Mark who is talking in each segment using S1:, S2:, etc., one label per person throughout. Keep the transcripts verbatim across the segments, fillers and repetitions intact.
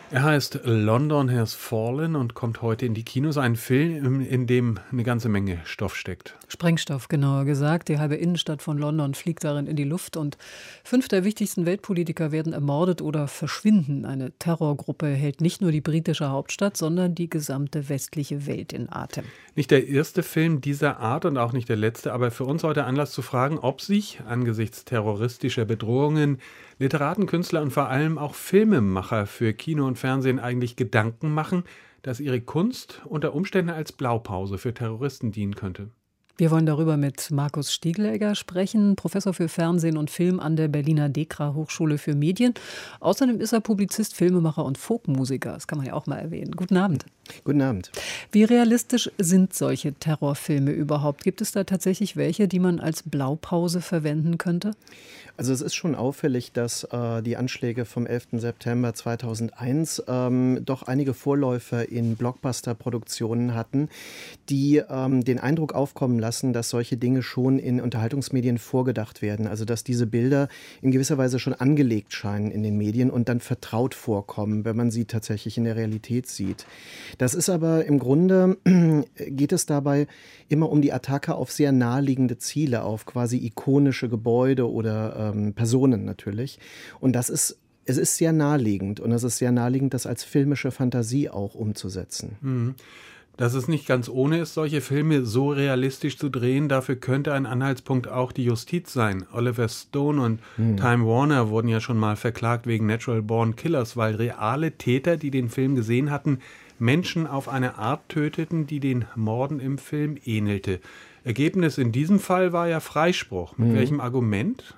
S1: Er heißt London Has Fallen und kommt heute in die Kinos. Ein Film, in dem eine ganze Menge Stoff steckt.
S2: Sprengstoff, genauer gesagt. Die halbe Innenstadt von London fliegt darin in die Luft und fünf der wichtigsten Weltpolitiker werden ermordet oder verschwinden. Eine Terrorgruppe hält nicht nur die britische Hauptstadt, sondern die gesamte westliche Welt in Atem.
S1: Nicht der erste Film dieser Art und auch nicht der letzte, aber für uns heute Anlass zu fragen, ob sich angesichts terroristischer Bedrohungen Literaten, Künstler und vor allem auch Filmemacher für Kino und Fernsehen eigentlich Gedanken machen, dass ihre Kunst unter Umständen als Blaupause für Terroristen dienen könnte.
S2: Wir wollen darüber mit Markus Stiegelegger sprechen, Professor für Fernsehen und Film an der Berliner Dekra Hochschule für Medien. Außerdem ist er Publizist, Filmemacher und Folkmusiker. Das kann man ja auch mal erwähnen. Guten Abend.
S3: Guten Abend.
S2: Wie realistisch sind solche Terrorfilme überhaupt? Gibt es da tatsächlich welche, die man als Blaupause verwenden könnte?
S3: Also es ist schon auffällig, dass äh, die Anschläge vom elften September zweitausendeins ähm, doch einige Vorläufer in Blockbuster-Produktionen hatten, die ähm, den Eindruck aufkommen lassen, dass solche Dinge schon in Unterhaltungsmedien vorgedacht werden. Also dass diese Bilder in gewisser Weise schon angelegt scheinen in den Medien und dann vertraut vorkommen, wenn man sie tatsächlich in der Realität sieht. Das ist aber im Grunde, geht es dabei immer um die Attacke auf sehr naheliegende Ziele, auf quasi ikonische Gebäude oder ähm, Personen natürlich. Und das ist, es ist sehr naheliegend und es ist sehr naheliegend, das als filmische Fantasie auch umzusetzen.
S1: Mhm. Dass es nicht ganz ohne ist, solche Filme so realistisch zu drehen, dafür könnte ein Anhaltspunkt auch die Justiz sein. Oliver Stone und hm. Time Warner wurden ja schon mal verklagt wegen Natural Born Killers, weil reale Täter, die den Film gesehen hatten, Menschen auf eine Art töteten, die den Morden im Film ähnelte. Ergebnis in diesem Fall war ja Freispruch. Mit hm. welchem Argument?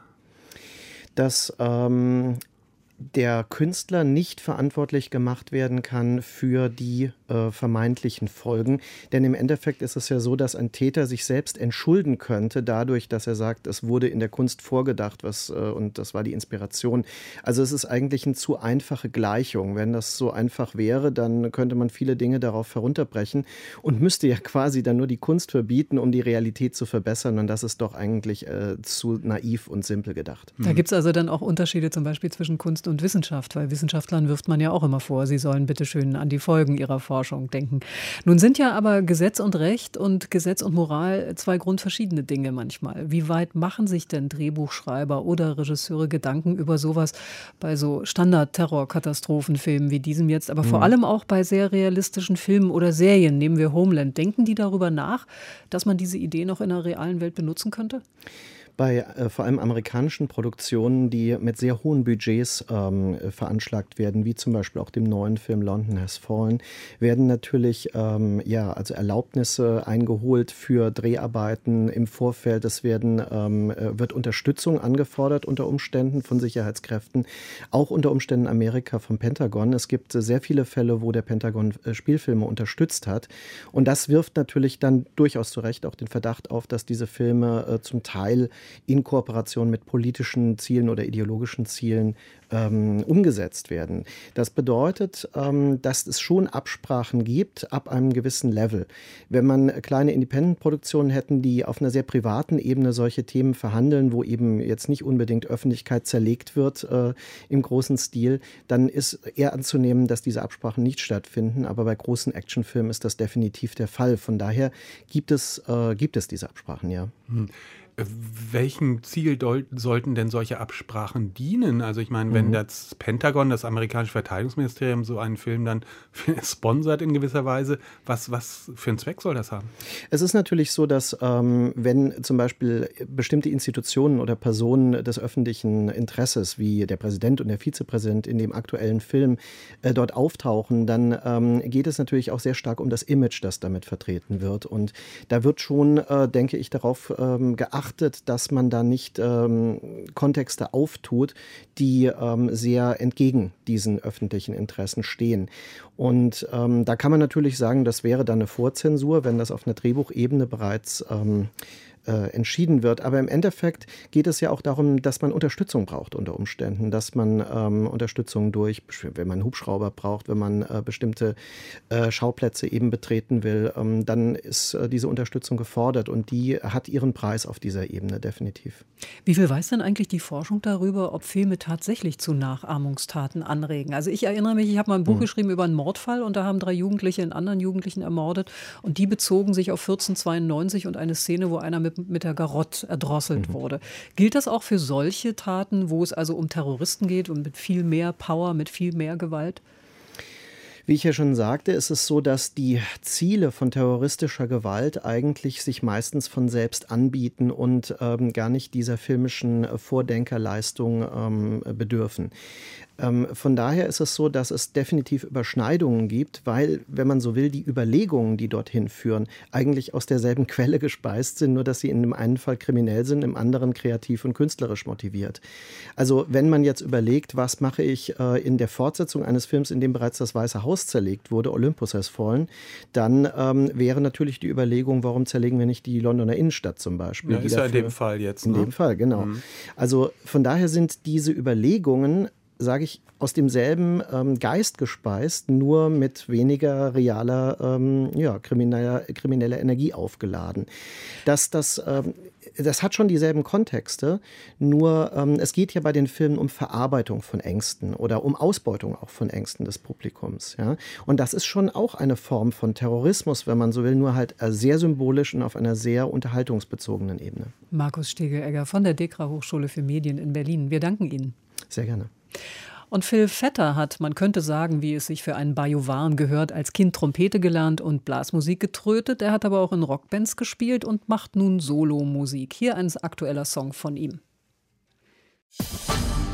S3: Dass ähm, der Künstler nicht verantwortlich gemacht werden kann für die äh, vermeintlichen Folgen. Denn im Endeffekt ist es ja so, dass ein Täter sich selbst entschulden könnte, dadurch, dass er sagt, es wurde in der Kunst vorgedacht, was, äh, und das war die Inspiration. Also es ist eigentlich eine zu einfache Gleichung. Wenn das so einfach wäre, dann könnte man viele Dinge darauf herunterbrechen und müsste ja quasi dann nur die Kunst verbieten, um die Realität zu verbessern. Und das ist doch eigentlich äh, zu naiv und simpel gedacht.
S2: Da gibt es also dann auch Unterschiede zum Beispiel zwischen Kunst und Wissenschaft, weil Wissenschaftlern wirft man ja auch immer vor, sie sollen bitteschön an die Folgen ihrer Forschung denken. Nun sind ja aber Gesetz und Recht und Gesetz und Moral zwei grundverschiedene Dinge manchmal. Wie weit machen sich denn Drehbuchschreiber oder Regisseure Gedanken über sowas bei so Standard-Terror-Katastrophenfilmen wie diesem jetzt, aber mhm. vor allem auch bei sehr realistischen Filmen oder Serien, nehmen wir Homeland. Denken die darüber nach, dass man diese Idee noch in der realen Welt benutzen könnte?
S3: Bei äh, vor allem amerikanischen Produktionen, die mit sehr hohen Budgets ähm, veranschlagt werden, wie zum Beispiel auch dem neuen Film London Has Fallen, werden natürlich ähm, ja, also Erlaubnisse eingeholt für Dreharbeiten im Vorfeld. Es werden, ähm, wird Unterstützung angefordert unter Umständen von Sicherheitskräften, auch unter Umständen Amerika vom Pentagon. Es gibt äh, sehr viele Fälle, wo der Pentagon äh, Spielfilme unterstützt hat. Und das wirft natürlich dann durchaus zu Recht auch den Verdacht auf, dass diese Filme äh, zum Teil in Kooperation mit politischen Zielen oder ideologischen Zielen ähm, umgesetzt werden. Das bedeutet, ähm, dass es schon Absprachen gibt ab einem gewissen Level. Wenn man kleine Independent-Produktionen hätten, die auf einer sehr privaten Ebene solche Themen verhandeln, wo eben jetzt nicht unbedingt Öffentlichkeit zerlegt wird äh, im großen Stil, dann ist eher anzunehmen, dass diese Absprachen nicht stattfinden. Aber bei großen Actionfilmen ist das definitiv der Fall. Von daher gibt es, äh, gibt es diese Absprachen, ja.
S1: Hm. Welchem Ziel do- sollten denn solche Absprachen dienen? Also ich meine, wenn
S3: Mhm.
S1: das Pentagon, das amerikanische Verteidigungsministerium, so einen Film dann sponsert in gewisser Weise, was, was für einen Zweck soll das haben?
S3: Es ist natürlich so, dass ähm, wenn zum Beispiel bestimmte Institutionen oder Personen des öffentlichen Interesses, wie der Präsident und der Vizepräsident in dem aktuellen Film, äh, dort auftauchen, dann ähm, geht es natürlich auch sehr stark um das Image, das damit vertreten wird. Und da wird schon, äh, denke ich, darauf ähm, geachtet, dass man da nicht ähm, Kontexte auftut, die ähm, sehr entgegen diesen öffentlichen Interessen stehen. Und ähm, da kann man natürlich sagen, das wäre dann eine Vorzensur, wenn das auf einer Drehbuchebene bereits ähm, äh, entschieden wird. Aber im Endeffekt geht es ja auch darum, dass man Unterstützung braucht unter Umständen, dass man ähm, Unterstützung durch, wenn man einen Hubschrauber braucht, wenn man äh, bestimmte äh, Schauplätze eben betreten will, ähm, dann ist äh, diese Unterstützung gefordert und die hat ihren Preis auf dieser Ebene definitiv.
S2: Wie viel weiß denn eigentlich die Forschung darüber, ob Filme tatsächlich zu Nachahmungstaten anregen? Also ich erinnere mich, ich habe mal ein Buch hm. geschrieben über einen Mordfall und da haben drei Jugendliche einen anderen Jugendlichen ermordet und die bezogen sich auf vierzehnhundertzweiundneunzig und eine Szene, wo einer mit, mit der Garotte erdrosselt mhm. wurde. Gilt das auch für solche Taten, wo es also um Terroristen geht und mit viel mehr Power, mit viel mehr Gewalt?
S3: Wie ich ja schon sagte, ist es so, dass die Ziele von terroristischer Gewalt eigentlich sich meistens von selbst anbieten und ähm, gar nicht dieser filmischen Vordenkerleistung ähm, bedürfen. Ähm, von daher ist es so, dass es definitiv Überschneidungen gibt, weil, wenn man so will, die Überlegungen, die dorthin führen, eigentlich aus derselben Quelle gespeist sind, nur dass sie in dem einen Fall kriminell sind, im anderen kreativ und künstlerisch motiviert. Also wenn man jetzt überlegt, was mache ich äh, in der Fortsetzung eines Films, in dem bereits das Weiße Haus zerlegt wurde, Olympus Has Fallen, dann ähm, wäre natürlich die Überlegung, warum zerlegen wir nicht die Londoner Innenstadt zum Beispiel?
S1: Ja, ist ja in dem Fall jetzt.
S3: In
S1: ne?
S3: dem Fall, genau. Mhm. Also von daher sind diese Überlegungen, sage ich, aus demselben ähm, Geist gespeist, nur mit weniger realer, ähm, ja, krimineller, krimineller Energie aufgeladen. Das, das, ähm, das hat schon dieselben Kontexte, nur ähm, es geht ja bei den Filmen um Verarbeitung von Ängsten oder um Ausbeutung auch von Ängsten des Publikums. Ja? Und das ist schon auch eine Form von Terrorismus, wenn man so will, nur halt sehr symbolisch und auf einer sehr unterhaltungsbezogenen Ebene.
S2: Markus Stegelegger von der DEKRA Hochschule für Medien in Berlin. Wir danken Ihnen.
S3: Sehr gerne.
S2: Und Phil Vetter hat, man könnte sagen, wie es sich für einen Bajovan gehört, als Kind Trompete gelernt und Blasmusik getrötet. Er hat aber auch in Rockbands gespielt und macht nun Solomusik. Hier ein aktueller Song von ihm.